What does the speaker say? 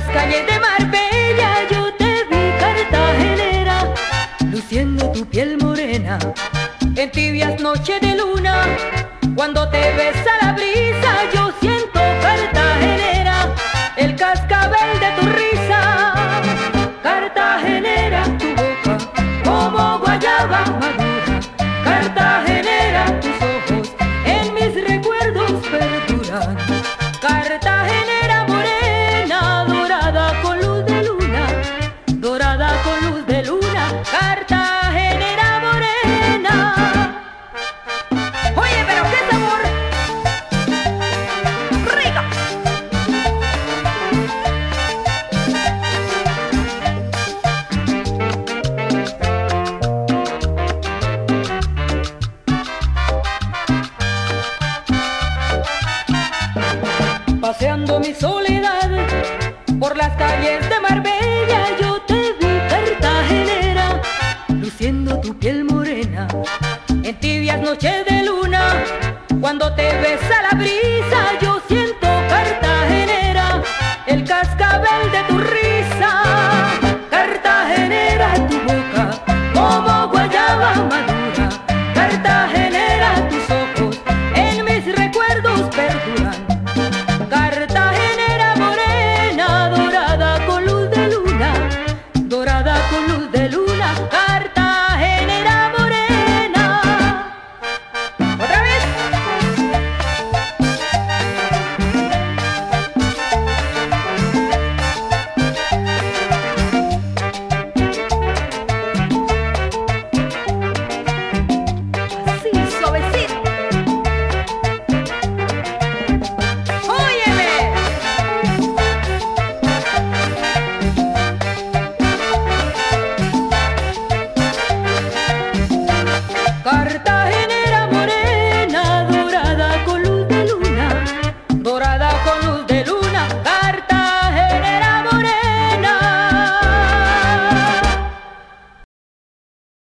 calles de Marbella yo te vi, cartagenera, luciendo tu piel morena en tibias noches de luna. Cuando te besa la brisa yo siento, cartagenera, el cascabel de tu risa. Cartagenera, tu boca como guayaba madura. Cartagenera, tus ojos en mis recuerdos perduran. Cartagenera morena, dorada con luz de luna, dorada con luz de luna. Cartagenera morena. Oye, pero qué sabor rico. Paseando mi soledad por las calles de Marbella yo te vi, cartagenera, luciendo tu piel morena en tibias noches de luna. Cuando te besa la